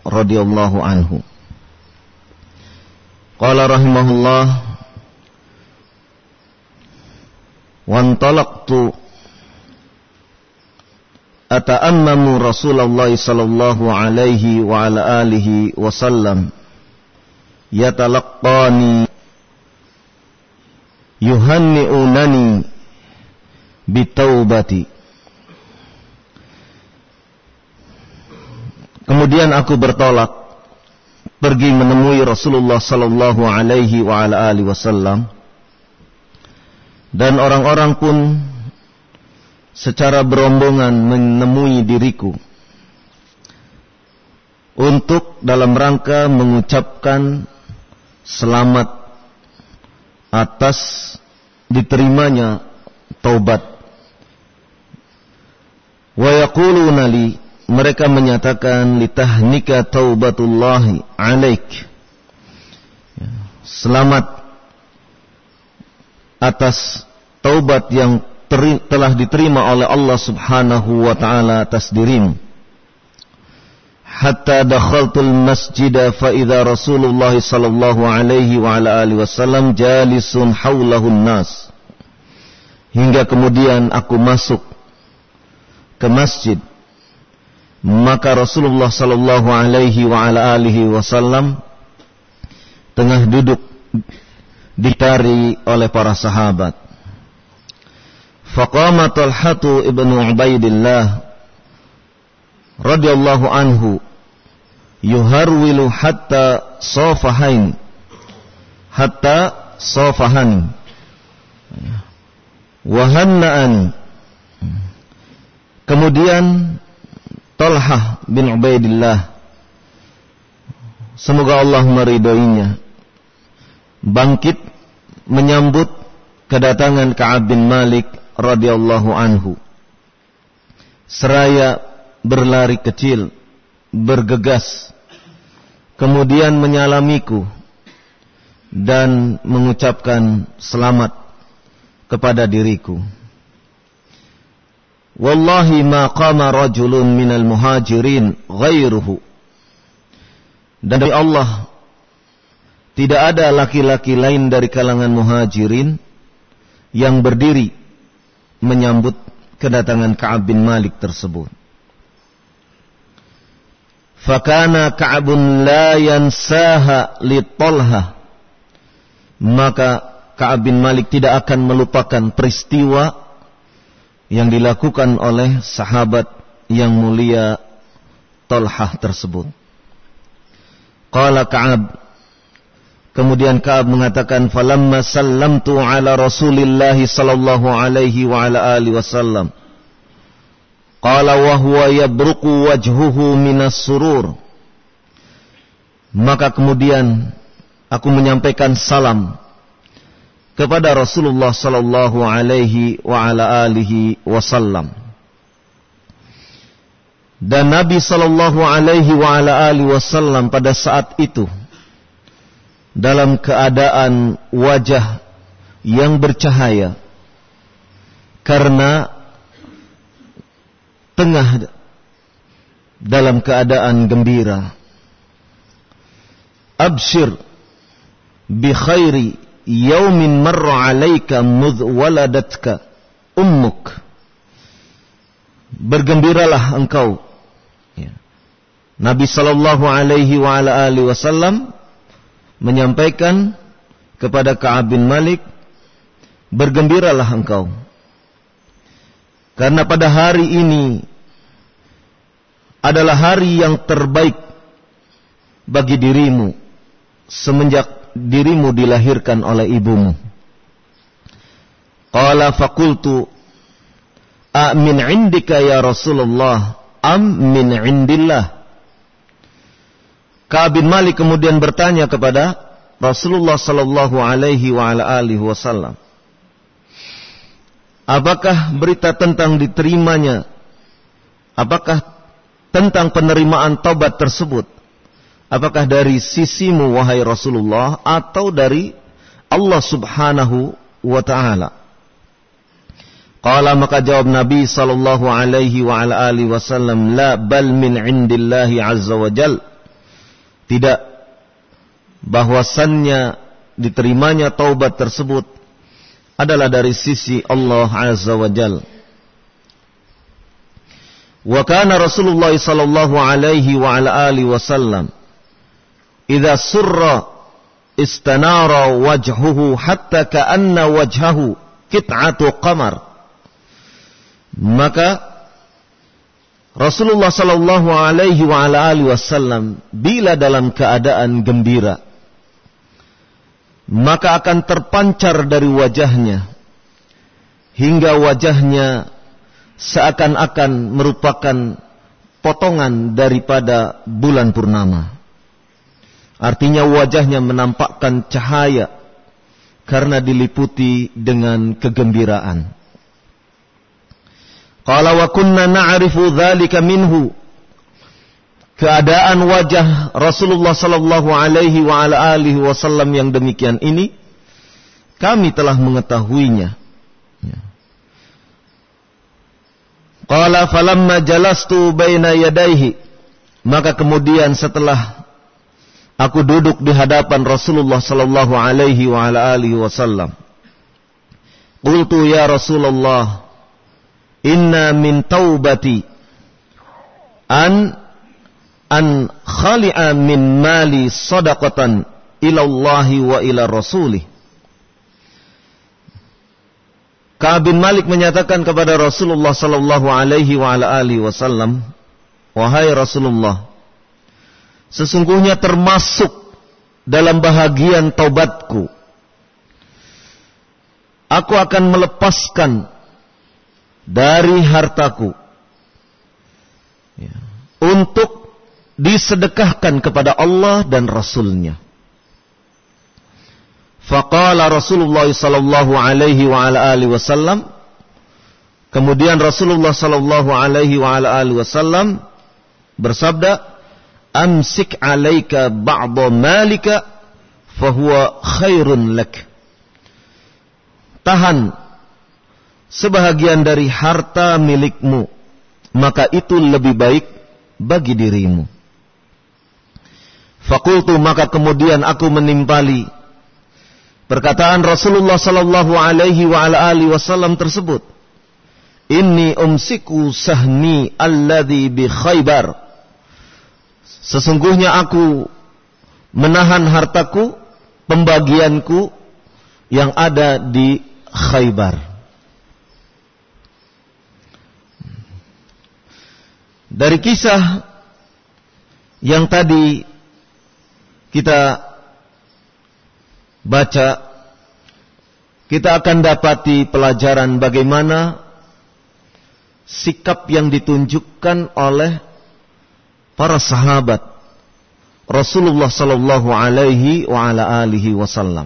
radhiyallahu anhu. Qala rahimahullah, wantalaqtu ata'ammamu Rasulullah sallallahu alaihi wa ala alihi wasallam yatalaqqani yuhanni'unani bitaubati. Kemudian aku bertolak pergi menemui Rasulullah sallallahu alaihi wa ala alihi wasallam, dan orang-orang pun secara berombongan menemui diriku untuk dalam rangka mengucapkan selamat atas diterimanya taubat. Wa yaquluna li, mereka menyatakan, litahnika taubatullahi alaik, selamat atas taubat yang telah diterima oleh Allah subhanahu wa ta'ala atas dirimu. Hatta dakhaltul masjida fa idza Rasulullah sallallahu alaihi wa ala alihi wasallam jalisun haulahun nas. Hingga kemudian aku masuk ke masjid, maka Rasulullah sallallahu alaihi wa ala alihi wasallam tengah duduk ditari oleh para sahabat. Faqama Talhatu ibnu Ubaidillah radhiyallahu anhu yuharwilu hatta safahan wa hanna'ani. Kemudian Talhah bin Ubaidillah, semoga Allah meridhoinya, bangkit menyambut kedatangan Ka'ab bin Malik radhiyallahu anhu, seraya berlari kecil, bergegas, kemudian menyalamiku dan mengucapkan selamat kepada diriku. Wallahi ma qama rajulun minal muhajirin ghairuhu, dan dari Allah tidak ada laki-laki lain dari kalangan muhajirin yang berdiri menyambut kedatangan Ka'ab bin Malik tersebut. Fakana Ka'abun la yansaha li Talha, maka Ka'ab bin Malik tidak akan melupakan peristiwa yang dilakukan oleh sahabat yang mulia Talhah tersebut. Qala Ka'ab, kemudian Ka'ab mengatakan, falamma sallamtu ala Rasulillah sallallahu alaihi wa ala alihi wasallam, qala wa huwa yabruqu wajhuhu minas surur. Maka kemudian aku menyampaikan salam kepada Rasulullah sallallahu alaihi wa ala alihi wasallam, dan Nabi sallallahu alaihi wa ala alihi wasallam pada saat itu dalam keadaan wajah yang bercahaya karena tengah dalam keadaan gembira. Abshir bi khairi yaumin marra alaika mudh waladatka ummuk, bergembiralah engkau. Nabi sallallahu alaihi wa ala alihi wasallam menyampaikan kepada Ka'ab bin Malik, bergembiralah engkau, karena pada hari ini adalah hari yang terbaik bagi dirimu semenjak dirimu dilahirkan oleh ibumu. Qala faqultu a min indika ya Rasulullah am min indillah. Ka'ab bin Malik kemudian bertanya kepada Rasulullah sallallahu alaihi wa ala alihi wasallam, apakah berita tentang diterimanya, apakah tentang penerimaan taubat tersebut, apakah dari sisimu wahai Rasulullah atau dari Allah subhanahu wa ta'ala? Qala, maka jawab Nabi sallallahu alaihi wa ala alihi wasallam, la bal min indillahi azza wa jal. Tidak, bahwasannya diterimanya taubat tersebut adalah dari sisi Allah Azza wa Jalla. Wa kana Rasulullah sallallahu alaihi wa ala alihi wasallam idza surra istanara wajhuhu hatta ka'anna wajhahu qit'atu qamar. Maka Rasulullah sallallahu alaihi wa ala alihi wasallam bila dalam keadaan gembira, maka akan terpancar dari wajahnya hingga wajahnya seakan-akan merupakan potongan daripada bulan purnama. Artinya wajahnya menampakkan cahaya karena diliputi dengan kegembiraan. Qala wa kunna na'rifu dzalika minhu. Keadaan wajah Rasulullah sallallahu alaihi wa ala alihi wasallam yang demikian ini kami telah mengetahuinya. Qala falamma jalastu baina yadayhi, maka kemudian setelah aku duduk di hadapan Rasulullah sallallahu alaihi wa ala alihi wasallam, qultu ya Rasulullah, inna min taubati an khali'a min mali sadaqatan ila Allah wa ila Rasulih. Ka'ab bin Malik menyatakan kepada Rasulullah sallallahu alaihi wa ala alihi wasallam, wahai Rasulullah, sesungguhnya termasuk dalam bahagian taubatku, aku akan melepaskan dari hartaku untuk disedekahkan kepada Allah dan Rasulnya. Faqala Rasulullah sallallahu alaihi wa ala alihi wasallam, kemudian Rasulullah sallallahu alaihi wa ala alihi wasallam bersabda, amsik alaika ba'dha malika fahuwa khairun lak. Tahan sebahagian dari harta milikmu, maka itu lebih baik bagi dirimu. Faqultu, maka kemudian aku menimpali perkataan Rasulullah sallallahu alaihi wa ala alihi wasallam tersebut. Inni umsiku sahmi alladhi bi Khaybar. Sesungguhnya aku menahan hartaku, pembagianku yang ada di Khaybar. Dari kisah yang tadi kita baca, kita akan dapati pelajaran bagaimana sikap yang ditunjukkan oleh para sahabat Rasulullah sallallahu alaihi wa ala alihi wasallam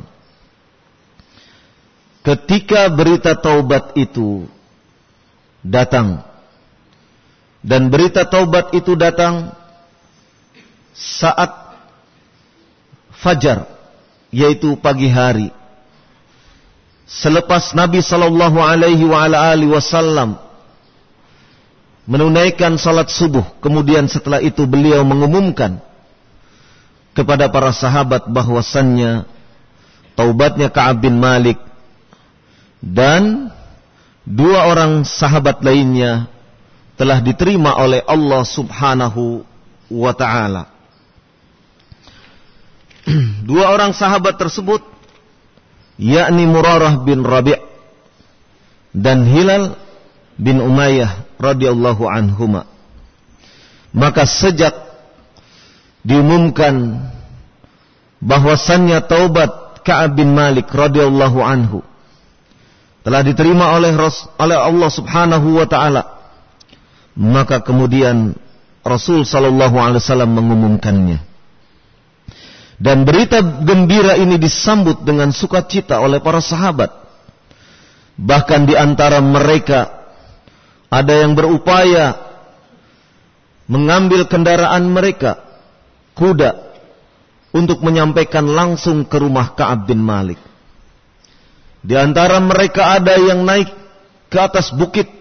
ketika berita taubat itu datang. Dan berita taubat itu datang saat fajar, yaitu pagi hari, selepas Nabi sallallahu alaihi wa ala alihi wasallam menunaikan salat subuh. Kemudian setelah itu beliau mengumumkan kepada para sahabat bahwasannya taubatnya Ka'ab bin Malik dan dua orang sahabat lainnya telah diterima oleh Allah subhanahu wa ta'ala. Dua orang sahabat tersebut, yakni Murarah bin Rabi' dan Hilal bin Umayyah radhiyallahu anhuma. Maka sejak diumumkan bahwasannya taubat Ka'ab bin Malik radhiyallahu anhu telah diterima oleh Allah subhanahu wa ta'ala, maka kemudian Rasul sallallahu alaihi wasallam mengumumkannya. Dan berita gembira ini disambut dengan sukacita oleh para sahabat. Bahkan di antara mereka ada yang berupaya mengambil kendaraan mereka, kuda, untuk menyampaikan langsung ke rumah Ka'ab bin Malik. Di antara mereka ada yang naik ke atas bukit,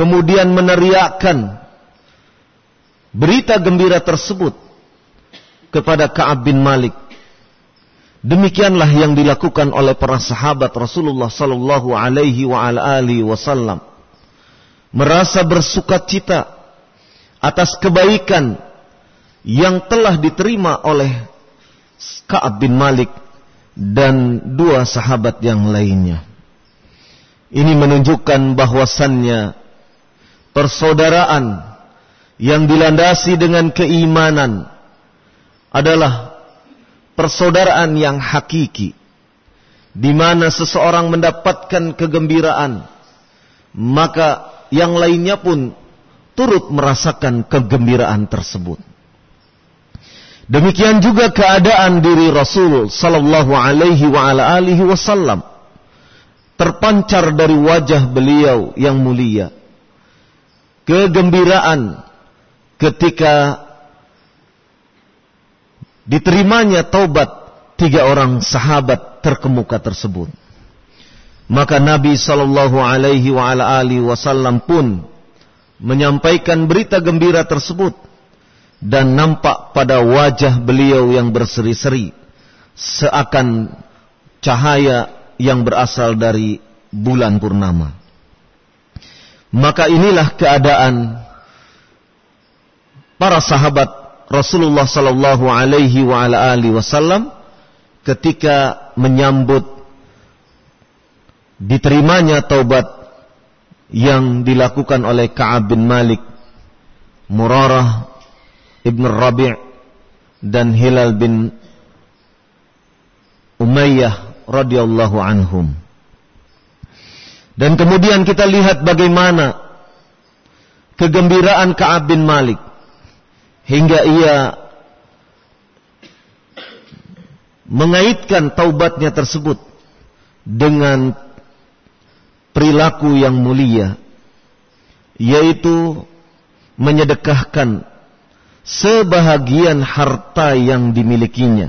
kemudian meneriakkan berita gembira tersebut kepada Ka'ab bin Malik. Demikianlah yang dilakukan oleh para sahabat Rasulullah sallallahu alaihi wa ala alihi wasallam. Merasa bersukacita atas kebaikan yang telah diterima oleh Ka'ab bin Malik dan dua sahabat yang lainnya. Ini menunjukkan bahwasannya persaudaraan yang dilandasi dengan keimanan adalah persaudaraan yang hakiki, di mana seseorang mendapatkan kegembiraan, maka yang lainnya pun turut merasakan kegembiraan tersebut. Demikian juga keadaan diri Rasul sallallahu alaihi wa ala alihi wasallam, terpancar dari wajah beliau yang mulia kegembiraan ketika diterimanya taubat tiga orang sahabat terkemuka tersebut. Maka Nabi sallallahu alaihi wa ala alihi wasallam pun menyampaikan berita gembira tersebut, dan nampak pada wajah beliau yang berseri-seri seakan cahaya yang berasal dari bulan purnama. Maka inilah keadaan para sahabat Rasulullah sallallahu alaihi wa ala alihi wasallam ketika menyambut diterimanya taubat yang dilakukan oleh Ka'ab bin Malik, Murarah Ibn Rabi' dan Hilal bin Umayyah radhiyallahu anhum. Dan kemudian kita lihat bagaimana kegembiraan Ka'ab bin Malik hingga ia mengaitkan taubatnya tersebut dengan perilaku yang mulia, yaitu menyedekahkan sebahagian harta yang dimilikinya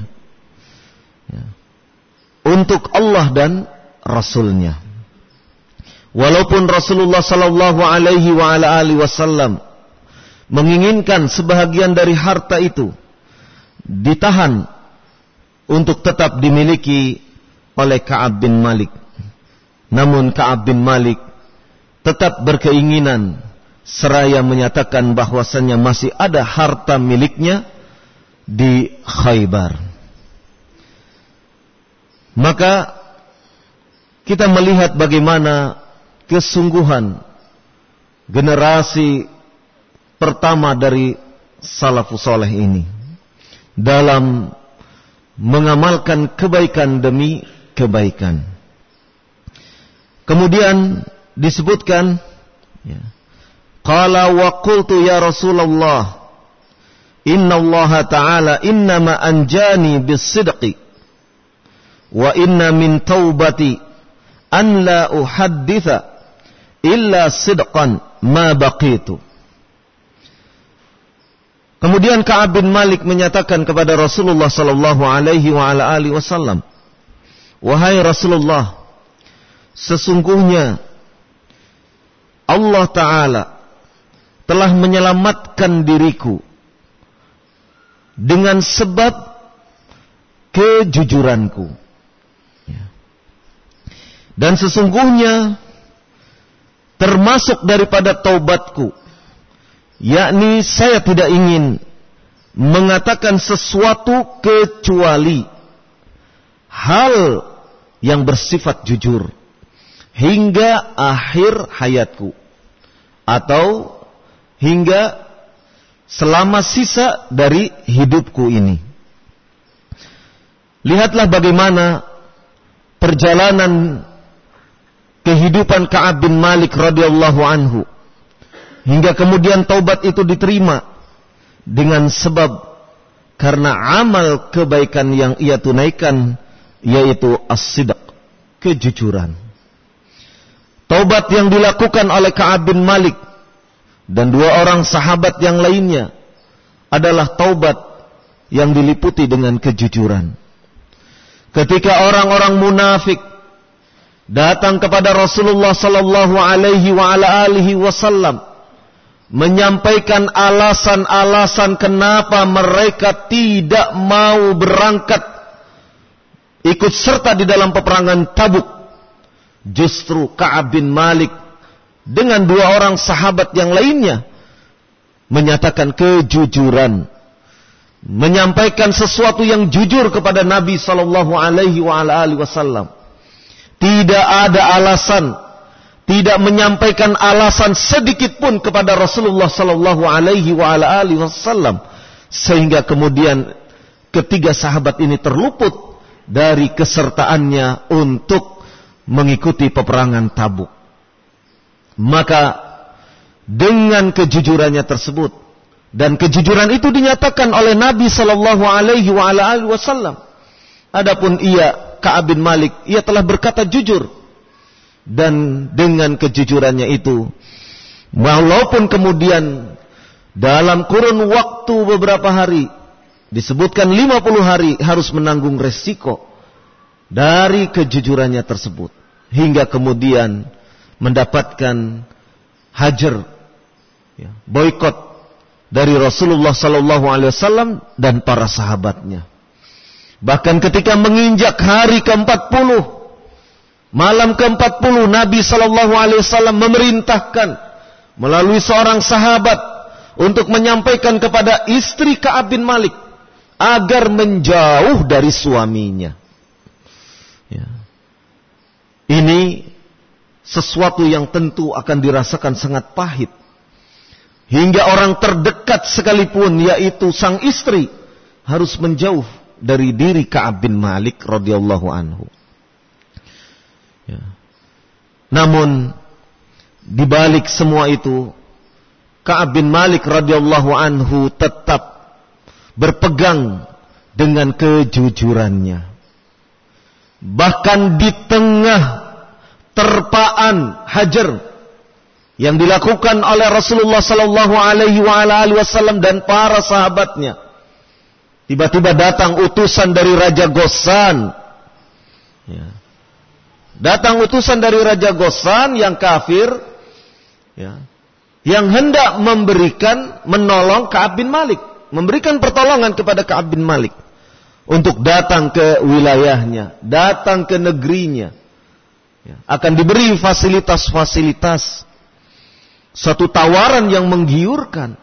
untuk Allah dan Rasulnya. Walaupun Rasulullah sallallahu alaihi wa ala alihi wasallam menginginkan sebahagian dari harta itu ditahan untuk tetap dimiliki oleh Ka'ab bin Malik, namun Ka'ab bin Malik tetap berkeinginan seraya menyatakan bahwasannya masih ada harta miliknya di Khaybar. Maka kita melihat bagaimana kesungguhan generasi pertama dari salafus saleh ini dalam mengamalkan kebaikan demi kebaikan. Kemudian disebutkan, qala wa qultu ya Rasulullah inna Allah ta'ala innama anjani bis-sidqi wa inna min taubati an la uhadditha illa sidqan ma baqitu. Kemudian Ka'ab bin Malik menyatakan kepada Rasulullah sallallahu alaihi wa ala alihi wasallam, wahai Rasulullah, sesungguhnya Allah Ta'ala telah menyelamatkan diriku dengan sebab kejujuranku. Dan sesungguhnya termasuk daripada taubatku, yakni saya tidak ingin mengatakan sesuatu kecuali hal yang bersifat jujur hingga akhir hayatku, atau hingga selama sisa dari hidupku ini. Lihatlah bagaimana perjalanan kehidupan Ka'ab bin Malik radhiyallahu anhu hingga kemudian taubat itu diterima dengan sebab karena amal kebaikan yang ia tunaikan, yaitu as-sidq, kejujuran. Taubat yang dilakukan oleh Ka'ab bin Malik dan dua orang sahabat yang lainnya adalah taubat yang diliputi dengan kejujuran. Ketika orang-orang munafik datang kepada Rasulullah sallallahu alaihi wa ala alihi wasallam menyampaikan alasan-alasan kenapa mereka tidak mau berangkat ikut serta di dalam peperangan Tabuk. Justru Ka'ab bin Malik dengan dua orang sahabat yang lainnya menyatakan kejujuran, menyampaikan sesuatu yang jujur kepada Nabi sallallahu alaihi wasallam. Tidak ada alasan, tidak menyampaikan alasan sedikit pun kepada Rasulullah sallallahu alaihi wasallam, sehingga kemudian ketiga sahabat ini terluput dari kesertaannya untuk mengikuti peperangan Tabuk. Maka dengan kejujurannya tersebut, dan kejujuran itu dinyatakan oleh Nabi sallallahu alaihi wasallam. Adapun Ka'ab bin Malik, ia telah berkata jujur, dan dengan kejujurannya itu, walaupun kemudian dalam kurun waktu beberapa hari, disebutkan 50 hari, harus menanggung resiko dari kejujurannya tersebut, hingga kemudian mendapatkan hajar, boikot dari Rasulullah sallallahu alaihi wasallam dan para sahabatnya. Bahkan ketika menginjak hari ke-40, malam ke-40, Nabi sallallahu alaihi wasallam memerintahkan melalui seorang sahabat untuk menyampaikan kepada istri Ka'ab bin Malik agar menjauh dari suaminya. Ini sesuatu yang tentu akan dirasakan sangat pahit. Hingga orang terdekat sekalipun, yaitu sang istri, harus menjauh dari diri Ka'ab bin Malik radhiyallahu anhu. Namun di balik semua itu, Ka'ab bin Malik radhiyallahu anhu tetap berpegang dengan kejujurannya. Bahkan di tengah terpaan hajar yang dilakukan oleh Rasulullah sallallahu alaihi wasallam dan para sahabatnya, tiba-tiba datang utusan dari Raja Ghassan. Datang utusan dari Raja Ghassan yang kafir, yang hendak menolong Ka'ab bin Malik, memberikan pertolongan kepada Ka'ab bin Malik untuk datang ke wilayahnya, datang ke negerinya. Akan diberi fasilitas-fasilitas, suatu tawaran yang menggiurkan.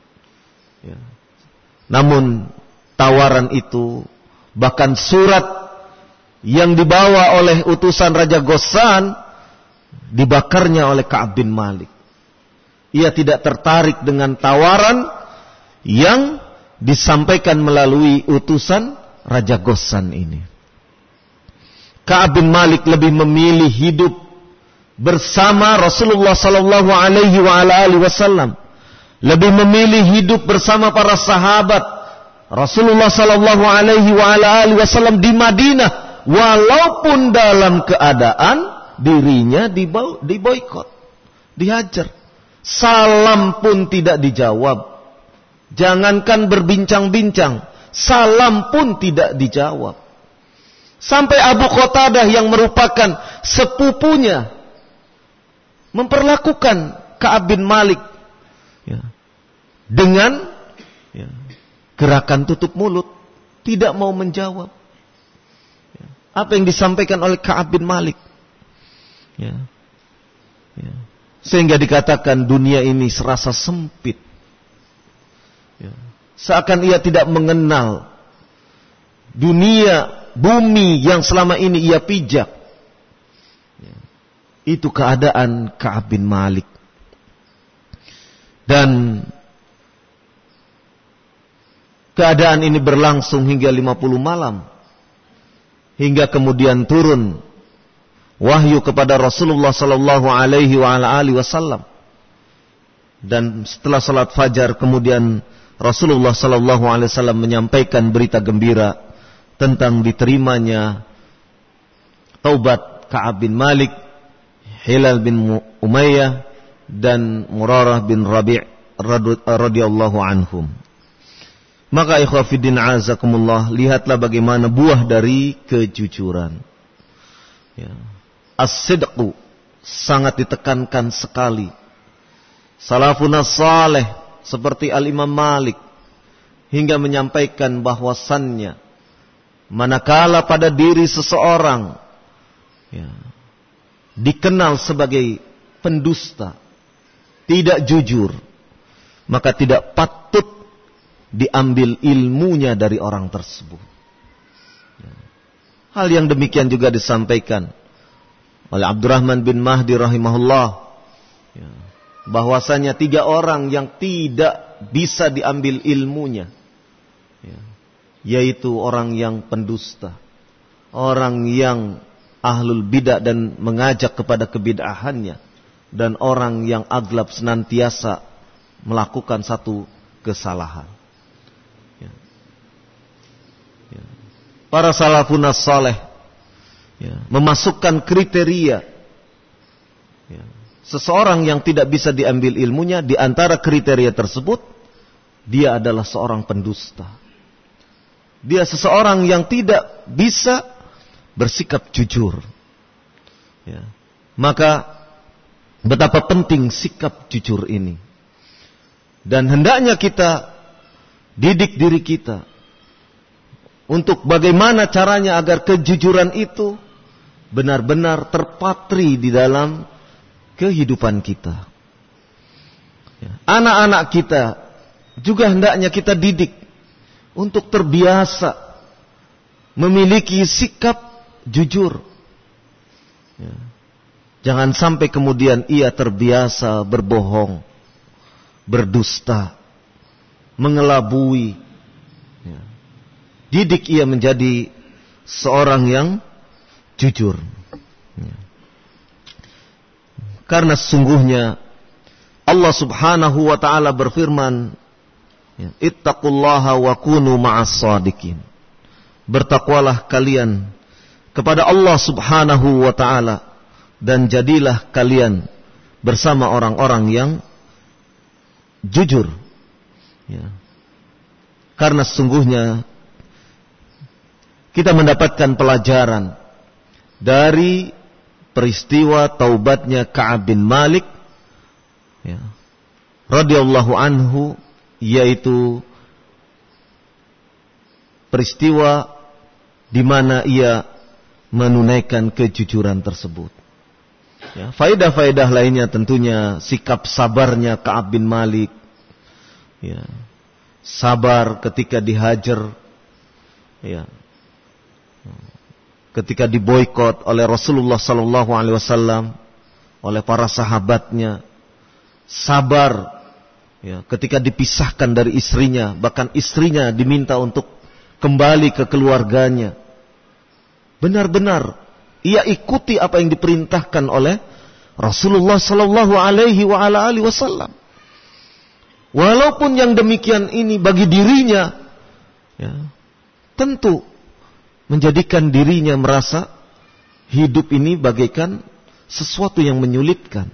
Namun tawaran itu, bahkan surat yang dibawa oleh utusan Raja Ghassan, dibakarnya oleh Ka'ab bin Malik. Ia tidak tertarik dengan tawaran yang disampaikan melalui utusan Raja Ghassan ini. Ka'ab bin Malik lebih memilih hidup bersama Rasulullah sallallahu alaihi wasallam, lebih memilih hidup bersama para sahabat Rasulullah sallallahu alaihi wasallam di Madinah, walaupun dalam keadaan dirinya diboikot, dihajar. Salam pun tidak dijawab. Jangankan berbincang-bincang, salam pun tidak dijawab. Sampai Abu Qatadah yang merupakan sepupunya memperlakukan Ka'ab bin Malik dengan gerakan tutup mulut, tidak mau menjawab apa yang disampaikan oleh Ka'ab bin Malik. Sehingga dikatakan dunia ini serasa sempit. Seakan ia tidak mengenal dunia, bumi yang selama ini ia pijak. Itu keadaan Ka'ab bin Malik. Dan keadaan ini berlangsung hingga 50 malam. Hingga kemudian turun wahyu kepada Rasulullah sallallahu alaihi wasallam. Dan setelah salat fajar kemudian Rasulullah sallallahu alaihi wasallam menyampaikan berita gembira tentang diterimanya taubat Ka'ab bin Malik, Hilal bin Umayyah dan Murarah bin Rabi' radhiyallahu anhum. Maka ikhwah fiddin azakumullah, lihatlah bagaimana buah dari kejujuran. As-sidqu sangat ditekankan sekali. salafun saleh seperti Al-Imam Malik hingga menyampaikan bahwasannya manakala pada diri seseorang dikenal sebagai pendusta, tidak jujur, maka tidak patut diambil ilmunya dari orang tersebut. Hal yang demikian juga disampaikan oleh Abdurrahman bin Mahdi rahimahullah, bahwasanya 3 orang yang tidak bisa diambil ilmunya, yaitu orang yang pendusta, orang yang ahlul bid'ah dan mengajak kepada kebid'ahannya, dan orang yang aglab senantiasa melakukan satu kesalahan. Para salafun saleh memasukkan kriteria seseorang yang tidak bisa diambil ilmunya. Di antara kriteria tersebut, dia adalah seorang pendusta. Dia seseorang yang tidak bisa bersikap jujur. Maka betapa penting sikap jujur ini. Dan hendaknya kita didik diri kita untuk bagaimana caranya agar kejujuran itu benar-benar terpatri di dalam kehidupan kita. Anak-anak kita juga hendaknya kita didik untuk terbiasa memiliki sikap jujur. Jangan sampai kemudian ia terbiasa berbohong, berdusta, mengelabui. Didik ia menjadi seorang yang jujur. Karena sesungguhnya Allah subhanahu wa ta'ala berfirman, ittaqullaha wa kunu ma'as shadiqin. Bertakwalah kalian kepada Allah subhanahu wa ta'ala, dan jadilah kalian bersama orang-orang yang jujur. Karena sesungguhnya kita mendapatkan pelajaran dari peristiwa taubatnya Ka'ab bin Malik radhiyallahu anhu, yaitu peristiwa di mana ia menunaikan kejujuran tersebut. Faedah-faedah lainnya tentunya sikap sabarnya Ka'ab bin Malik, sabar ketika dihajar, ketika diboikot oleh Rasulullah sallallahu alaihi wasallam, oleh para sahabatnya, sabar ketika dipisahkan dari istrinya, bahkan istrinya diminta untuk kembali ke keluarganya. Benar-benar ia ikuti apa yang diperintahkan oleh Rasulullah sallallahu alaihi wasallam. Walaupun yang demikian ini bagi dirinya tentu menjadikan dirinya merasa hidup ini bagaikan sesuatu yang menyulitkan.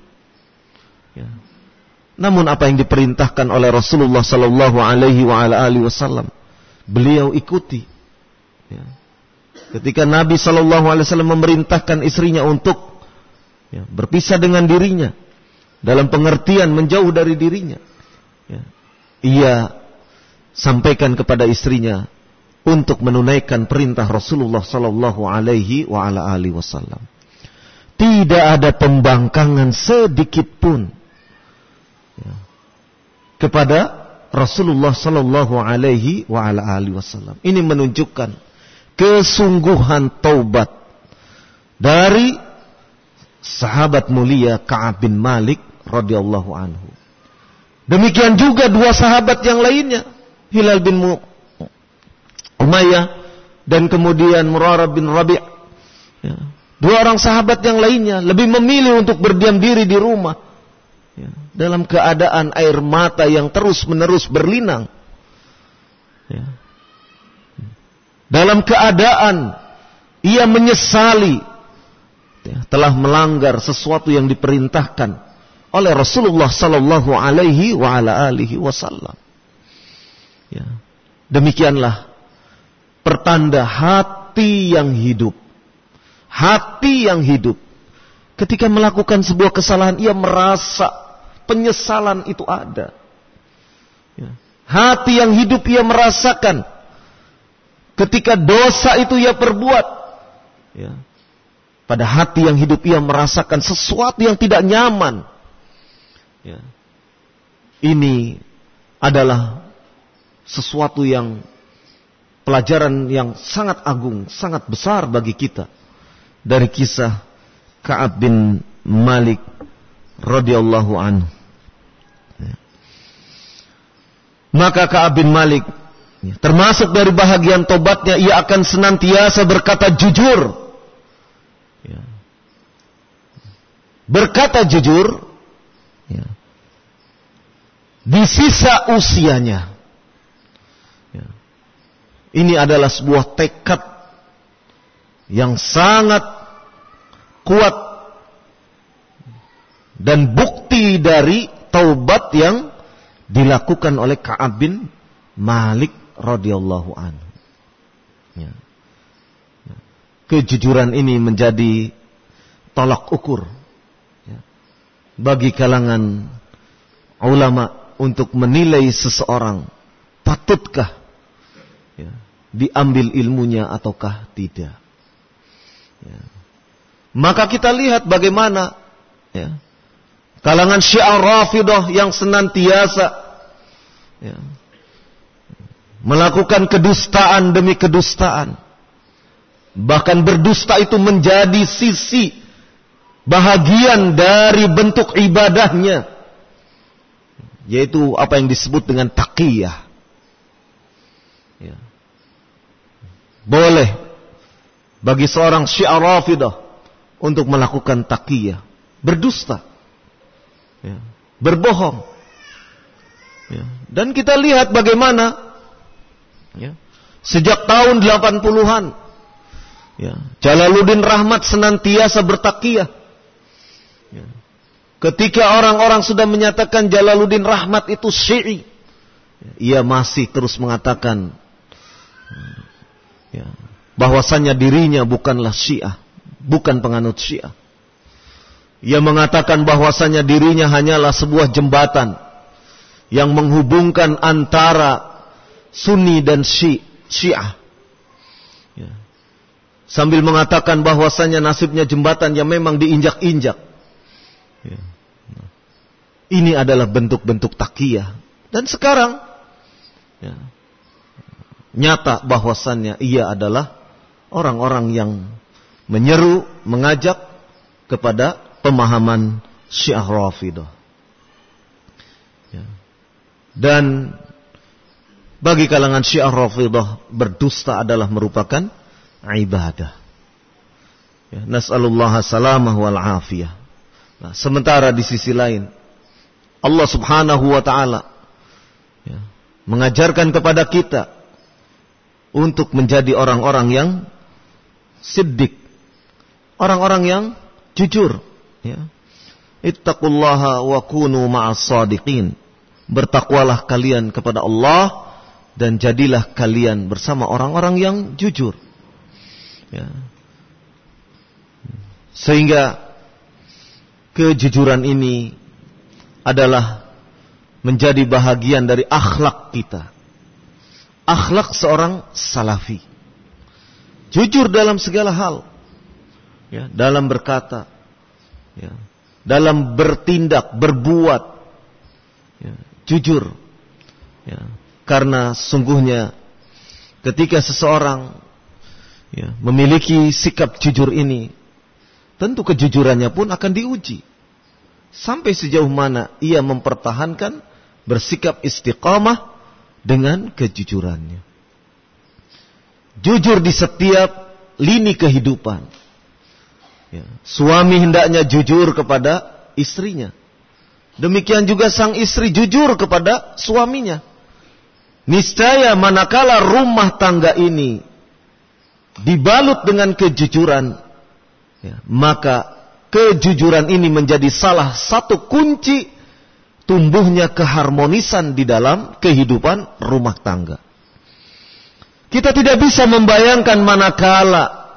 Namun apa yang diperintahkan oleh Rasulullah sallallahu alaihi wasallam, beliau ikuti. Ketika Nabi sallallahu alaihi wasallam memerintahkan istrinya untuk berpisah dengan dirinya, dalam pengertian menjauh dari dirinya, ia sampaikan kepada istrinya untuk menunaikan perintah Rasulullah sallallahu alaihi wasallam. Tidak ada pembangkangan sedikit pun kepada Rasulullah sallallahu alaihi wasallam. Ini menunjukkan kesungguhan taubat dari sahabat mulia Ka'ab bin Malik radhiyallahu anhu. Demikian juga 2 sahabat yang lainnya, Hilal bin Umayyah dan kemudian Murarah bin Rabi'. 2 orang sahabat yang lainnya lebih memilih untuk berdiam diri di rumah, dalam keadaan air mata yang terus-menerus berlinang, dalam keadaan ia menyesali telah melanggar sesuatu yang diperintahkan oleh Rasulullah sallallahu alaihi wasallam. Demikianlah pertanda hati yang hidup. Hati yang hidup. Ketika melakukan sebuah kesalahan, ia merasa penyesalan itu ada. Ya. Hati yang hidup ia merasakan ketika dosa itu ia perbuat. Ya. Pada hati yang hidup ia merasakan sesuatu yang tidak nyaman. Ya. Ini adalah sesuatu yang pelajaran yang sangat agung, sangat besar bagi kita dari kisah Ka'ab bin Malik radhiyallahu anhu. Ya. Maka Ka'ab bin Malik termasuk dari bahagian tobatnya, ia akan senantiasa berkata jujur. Ya. Berkata jujur ya. Di sisa usianya. Ya. Ini adalah sebuah tekad yang sangat kuat dan bukti dari taubat yang dilakukan oleh Ka'ab bin Malik radhiyallahu anhu. Ya. Kejujuran ini menjadi tolak ukur ya, bagi kalangan ulama untuk menilai seseorang patutkah ya, diambil ilmunya ataukah tidak. Ya. Maka kita lihat bagaimana ya, kalangan Syiah Rafidah yang senantiasa ya, melakukan kedustaan demi kedustaan. Bahkan berdusta itu menjadi sisi bahagian dari bentuk ibadahnya, yaitu apa yang disebut dengan taqiyah. Ya. Boleh bagi seorang Syiah Rafidah untuk melakukan taqiyah, berdusta, ya, berbohong. Ya. Dan kita lihat bagaimana ya, sejak tahun 80-an ya, Jalaluddin Rahmat senantiasa bertaqiyah. Ya. Ketika orang-orang sudah menyatakan Jalaluddin Rahmat itu Syi'i, ia masih terus mengatakan ya, bahwasannya dirinya bukanlah Syiah, bukan penganut Syiah. Ia mengatakan bahwasannya dirinya hanyalah sebuah jembatan yang menghubungkan antara Sunni dan Syiah. Ya. Sambil mengatakan bahwasannya nasibnya jembatan yang memang diinjak-injak. Ya. Ini adalah bentuk-bentuk taqiyah. Dan sekarang ya, nyata bahwasannya ia adalah orang-orang yang menyeru, mengajak kepada pemahaman Syiah Rafidah. Ya. Dan bagi kalangan Syiah Rafidah, berdusta adalah merupakan ibadah. Ya, nas'alullaha salamah wal afiyah. Nah, sementara di sisi lain Allah Subhanahu wa taala ya, mengajarkan kepada kita untuk menjadi orang-orang yang siddiq, orang-orang yang jujur ya. Ittaqullaha wa kunu ma'as shadiqin. Bertakwalah kalian kepada Allah dan jadilah kalian bersama orang-orang yang jujur ya. Sehingga kejujuran ini adalah menjadi bahagian dari akhlak kita. Akhlak seorang salafi. Jujur dalam segala hal. Ya, dalam berkata, ya, dalam bertindak, berbuat. Ya, jujur. Ya, karena sungguhnya ketika seseorang ya, memiliki sikap jujur ini, tentu kejujurannya pun akan diuji. Sampai sejauh mana ia mempertahankan bersikap istiqamah dengan kejujurannya. Jujur di setiap lini kehidupan. Ya, suami hendaknya jujur kepada istrinya. Demikian juga sang istri jujur kepada suaminya. Niscaya manakala rumah tangga ini dibalut dengan kejujuran, ya, maka kejujuran ini menjadi salah satu kunci tumbuhnya keharmonisan di dalam kehidupan rumah tangga. Kita tidak bisa membayangkan manakala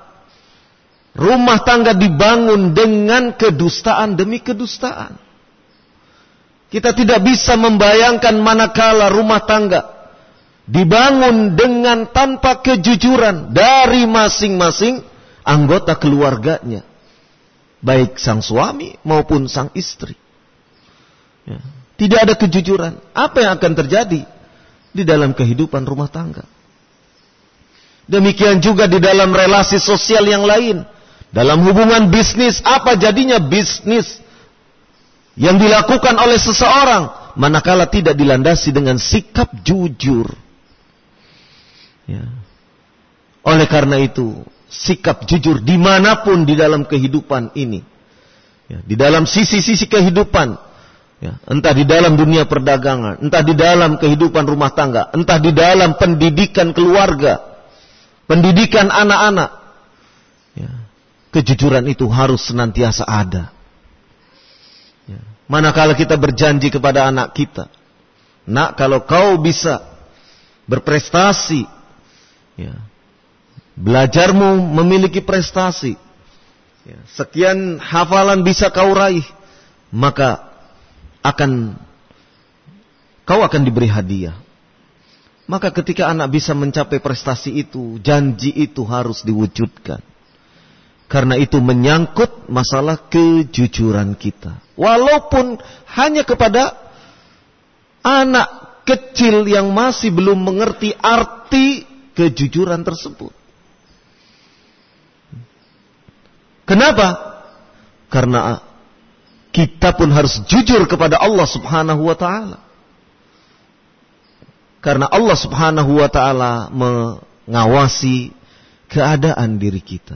rumah tangga dibangun dengan kedustaan demi kedustaan. Kita tidak bisa membayangkan manakala rumah tangga dibangun dengan tanpa kejujuran dari masing-masing anggota keluarganya, baik sang suami maupun sang istri. Ya. Tidak ada kejujuran. Apa yang akan terjadi di dalam kehidupan rumah tangga? Demikian juga di dalam relasi sosial yang lain. Dalam hubungan bisnis, apa jadinya bisnis yang dilakukan oleh seseorang manakala tidak dilandasi dengan sikap jujur? Ya. Oleh karena itu, sikap jujur dimanapun di dalam kehidupan ini, ya, di dalam sisi-sisi kehidupan, ya, entah di dalam dunia perdagangan, entah di dalam kehidupan rumah tangga, entah di dalam pendidikan keluarga, pendidikan anak-anak, ya, kejujuran itu harus senantiasa ada. Ya. Manakala kita berjanji kepada anak kita, nak, kalau kau bisa berprestasi, ya, belajarmu memiliki prestasi, ya, sekian hafalan bisa kau raih, maka kau akan diberi hadiah. Maka ketika anak bisa mencapai prestasi itu, janji itu harus diwujudkan. Karena itu menyangkut masalah kejujuran kita. Walaupun hanya kepada anak kecil yang masih belum mengerti arti kejujuran tersebut. Kenapa? Karena kita pun harus jujur kepada Allah Subhanahu wa ta'ala. Karena Allah Subhanahu wa ta'ala mengawasi keadaan diri kita.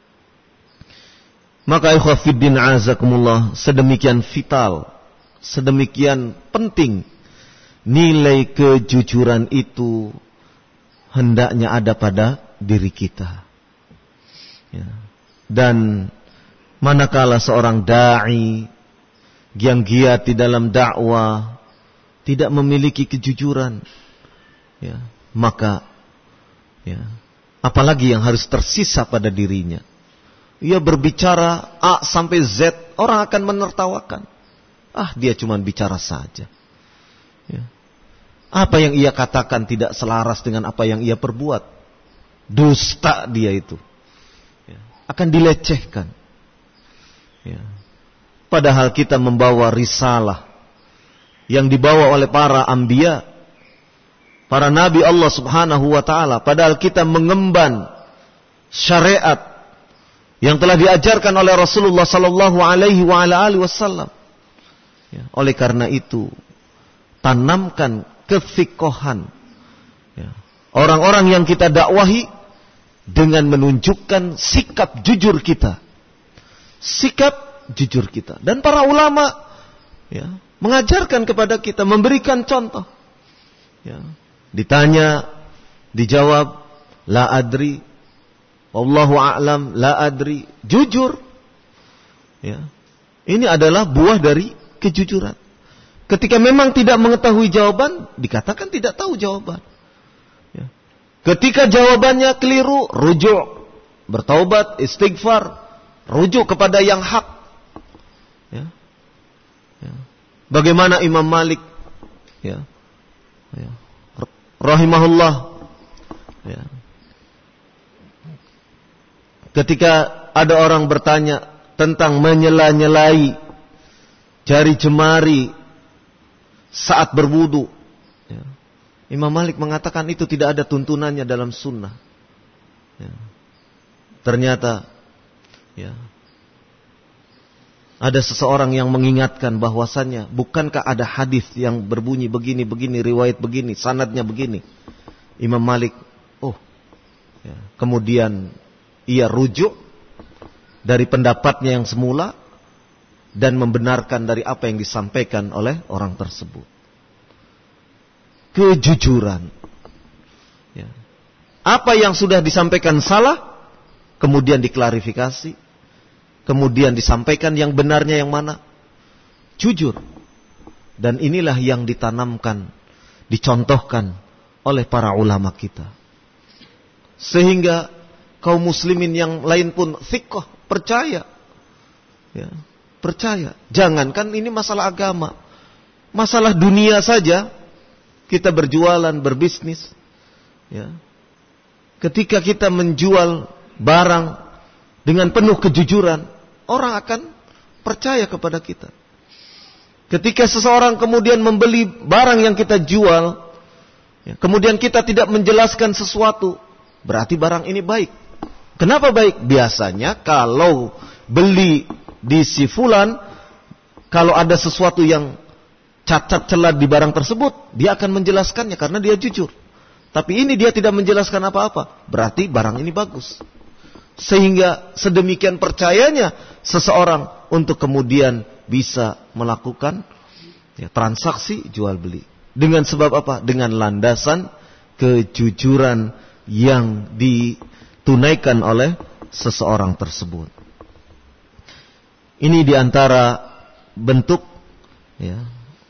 Maka ikhwah fiddin azakumullah, sedemikian vital, sedemikian penting nilai kejujuran itu hendaknya ada pada diri kita. Ya. Dan manakala seorang da'i yang giat di dalam dakwah tidak memiliki kejujuran, ya, maka, ya, apalagi yang harus tersisa pada dirinya. Ia berbicara A sampai Z, orang akan menertawakan. Dia cuma bicara saja. Ya. Apa yang ia katakan tidak selaras dengan apa yang ia perbuat. Dusta dia itu. Ya. Akan dilecehkan. Ya. Padahal kita membawa risalah yang dibawa oleh para anbiya, para nabi Allah Subhanahu wa ta'ala. Padahal kita mengemban syariat yang telah diajarkan oleh Rasulullah sallallahu alaihi wa ala alihi wasallam. Ya. Oleh karena itu, tanamkan kefiqahan, ya, orang-orang yang kita dakwahi dengan menunjukkan sikap jujur kita. Sikap jujur kita. Dan para ulama, ya, mengajarkan kepada kita, memberikan contoh. Ya. Ditanya, dijawab, la adri, wallahu a'lam, la adri. Jujur. Ya. Ini adalah buah dari kejujuran. Ketika memang tidak mengetahui jawaban, dikatakan tidak tahu jawaban. Ya. Ketika jawabannya keliru, rujuk, bertaubat, istighfar, rujuk kepada yang hak. Ya. Ya. Bagaimana Imam Malik, ya, ya, rahimahullah, ya, ketika ada orang bertanya tentang menyela-nyelai jari jemari saat berwudu, ya, Imam Malik mengatakan itu tidak ada tuntunannya dalam sunnah. Ya. Ternyata, ya, ada seseorang yang mengingatkan bahwasannya, bukankah ada hadis yang berbunyi begini, riwayat begini, sanadnya begini. Imam Malik, ya, kemudian ia rujuk dari pendapatnya yang semula dan membenarkan dari apa yang disampaikan oleh orang tersebut. Kejujuran. Ya. Apa yang sudah disampaikan salah, kemudian diklarifikasi, kemudian disampaikan yang benarnya yang mana. Jujur. Dan inilah yang ditanamkan, dicontohkan oleh para ulama kita. Sehingga kaum muslimin yang lain pun thiqah, percaya. Ya, percaya. Jangankan ini masalah agama. masalah dunia saja, kita berjualan, berbisnis, ya. Ketika kita menjual barang dengan penuh kejujuran, orang akan percaya kepada kita. Ketika seseorang kemudian membeli barang yang kita jual, ya, kemudian kita tidak menjelaskan sesuatu, berarti barang ini baik. Kenapa baik? Biasanya kalau beli di si fulan, kalau ada sesuatu yang cacat celah di barang tersebut, dia akan menjelaskannya karena dia jujur. Tapi ini dia tidak menjelaskan apa-apa, berarti barang ini bagus. Sehingga sedemikian percayanya seseorang untuk kemudian bisa melakukan, ya, transaksi jual beli. Dengan sebab apa? Dengan landasan kejujuran yang ditunaikan oleh seseorang tersebut. Ini diantara bentuk, ya,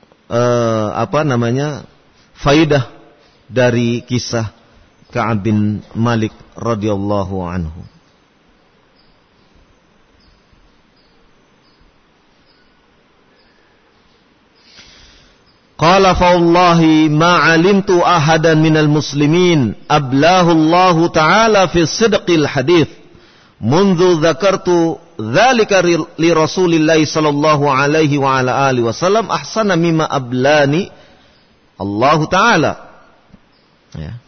faidah dari kisah Ka'ab bin Malik radhiyallahu anhu. Qala fa wallahi ma 'alimtu ahadan minal muslimin ablahu Allah ta'ala fi sidqil hadits mundu dzakartu dzalika li Rasulillah sallallahu alaihi wa ala alihi wasallam ahsana mimma ablani Allah ta'ala. Ya.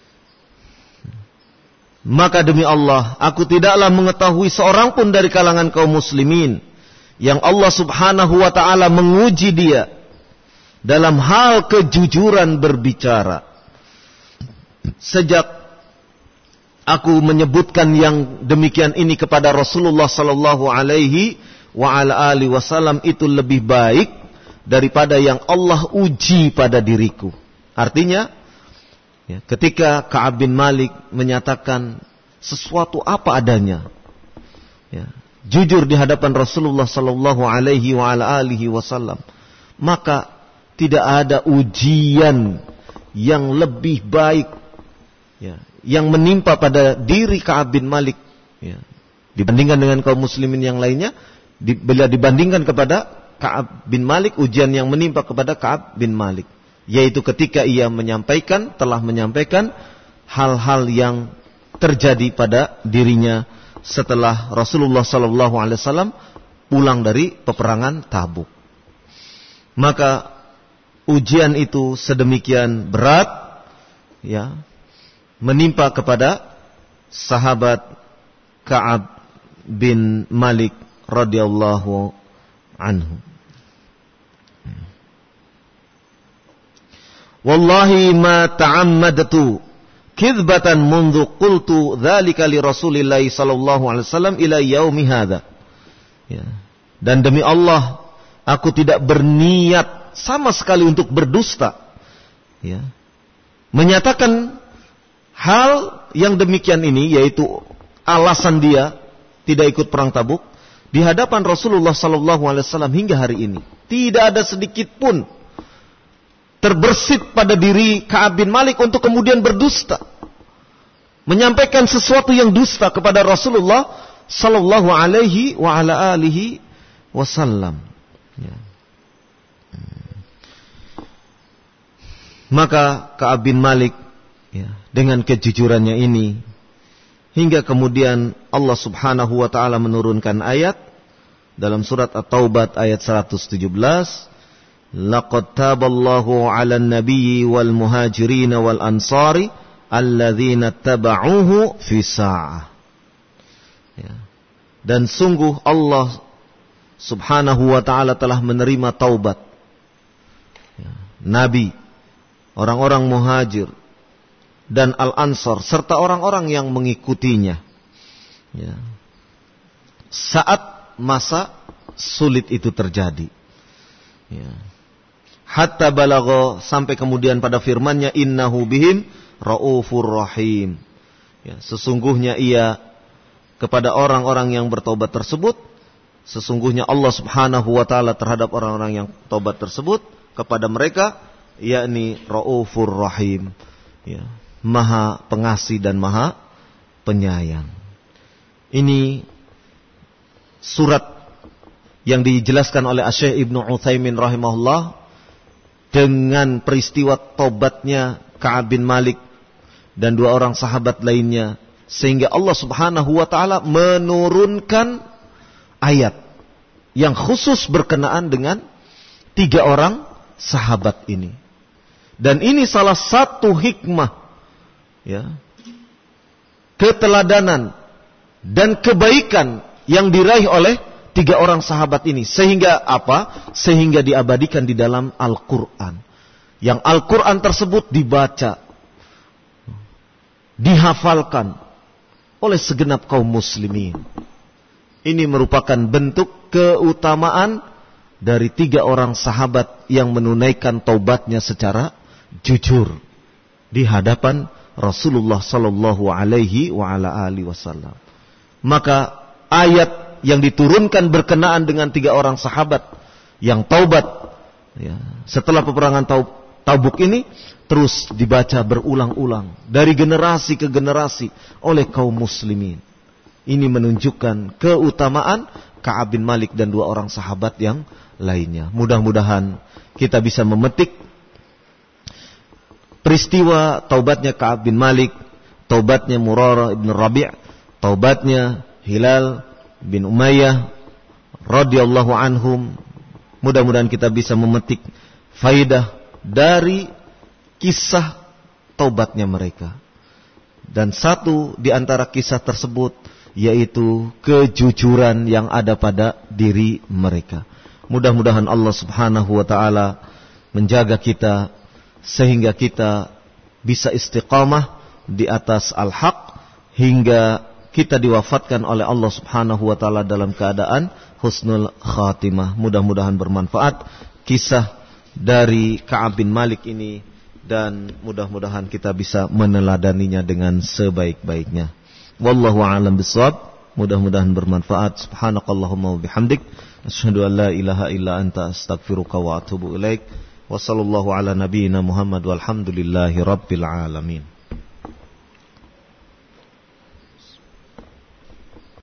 Maka demi Allah, aku tidaklah mengetahui seorang pun dari kalangan kaum muslimin yang Allah subhanahu wa ta'ala menguji dia dalam hal kejujuran berbicara. Sejak aku menyebutkan yang demikian ini kepada Rasulullah sallallahu alaihi wa ala alihi wasallam, itu lebih baik daripada yang Allah uji pada diriku. Artinya, ya, ketika Ka'ab bin Malik menyatakan sesuatu apa adanya, ya, jujur di hadapan Rasulullah sallallahu alaihi wa ala alihi wasallam, maka tidak ada ujian yang lebih baik, ya, yang menimpa pada diri Ka'ab bin Malik, ya, dibandingkan dengan kaum muslimin yang lainnya. Bila dibandingkan kepada Ka'ab bin Malik, ujian yang menimpa kepada Ka'ab bin Malik, yaitu ketika ia telah menyampaikan hal-hal yang terjadi pada dirinya setelah Rasulullah SAW pulang dari peperangan Tabuk. Maka ujian itu sedemikian berat, ya, menimpa kepada sahabat Ka'ab bin Malik radhiyallahu anhu. Wallahi ma ta'ammadtu kidbatan mundu qultu dzalika li Rasulillah sallallahu alaihi wasallam ila yaumi hadza. Ya. Dan demi Allah, aku tidak berniat sama sekali untuk berdusta, ya, menyatakan hal yang demikian ini, yaitu alasan dia tidak ikut perang Tabuk di hadapan Rasulullah sallallahu alaihi wasallam hingga hari ini. Tidak ada sedikit pun terbersit pada diri Ka'ab bin Malik untuk kemudian berdusta, menyampaikan sesuatu yang dusta kepada Rasulullah sallallahu alaihi wa ala alihi wasallam, ya. Maka Ka'ab bin Malik, ya, dengan kejujurannya ini, hingga kemudian Allah subhanahu wa ta'ala menurunkan ayat dalam surat At-Taubah ayat 117, laqad taballahu 'alan nabiyyi wal muhajirin wal ansari alladzina taba'uhu fi sa'ah. Ya. Dan sungguh Allah subhanahu wa ta'ala telah menerima taubat, ya, Nabi, orang-orang muhajir dan al-ansar serta orang-orang yang mengikutinya, ya, saat masa sulit itu terjadi, ya. Hatta balagha, sampai kemudian pada firman-Nya innahu bihim raufur rahim, ya, sesungguhnya ia kepada orang-orang yang bertobat tersebut, sesungguhnya Allah subhanahu wa ta'ala terhadap orang-orang yang tobat tersebut, kepada mereka yakni raufur rahim, ya, maha pengasih dan maha penyayang. Ini surat yang dijelaskan oleh Syekh Ibnu Utsaimin rahimahullah dengan peristiwa tobatnya Ka'ab bin Malik dan dua orang sahabat lainnya, sehingga Allah Subhanahu wa taala menurunkan ayat yang khusus berkenaan dengan tiga orang sahabat ini. Dan ini salah satu hikmah, ya, keteladanan dan kebaikan yang diraih oleh tiga orang sahabat ini. Sehingga apa? Sehingga diabadikan di dalam Al-Quran. Yang Al-Quran tersebut dibaca, dihafalkan oleh segenap kaum muslimin. Ini merupakan bentuk keutamaan dari tiga orang sahabat yang menunaikan taubatnya secara jujur di hadapan Rasulullah sallallahu alaihi wa ala alihi wasallam. Maka ayat yang diturunkan berkenaan dengan tiga orang sahabat yang taubat, ya, setelah peperangan Tabuk ini terus dibaca berulang-ulang dari generasi ke generasi oleh kaum muslimin. Ini menunjukkan keutamaan Ka'ab bin Malik dan dua orang sahabat yang lainnya. Mudah-mudahan kita bisa memetik peristiwa taubatnya Ka'ab bin Malik, taubatnya Murarah ibn Rabi', taubatnya Hilal bin Umayyah radhiyallahu anhum. Mudah-mudahan kita bisa memetik faidah dari kisah taubatnya mereka. Dan satu di antara kisah tersebut yaitu kejujuran yang ada pada diri mereka. Mudah-mudahan Allah Subhanahu wa taala menjaga kita sehingga kita bisa istiqamah di atas al-haq hingga kita diwafatkan oleh Allah Subhanahu wa taala dalam keadaan husnul khatimah. Mudah-mudahan bermanfaat kisah dari Ka'ab bin Malik ini dan mudah-mudahan kita bisa meneladaninya dengan sebaik-baiknya. Wallahu a'lam bishawab. Mudah-mudahan bermanfaat. Subhanakallahumma wa bihamdik, asyhadu an la ilaha illa anta, astaghfiruka wa atubu ilaik. Wa sallallahu ala nabiyyina Muhammad walhamdulillahi rabbil alamin.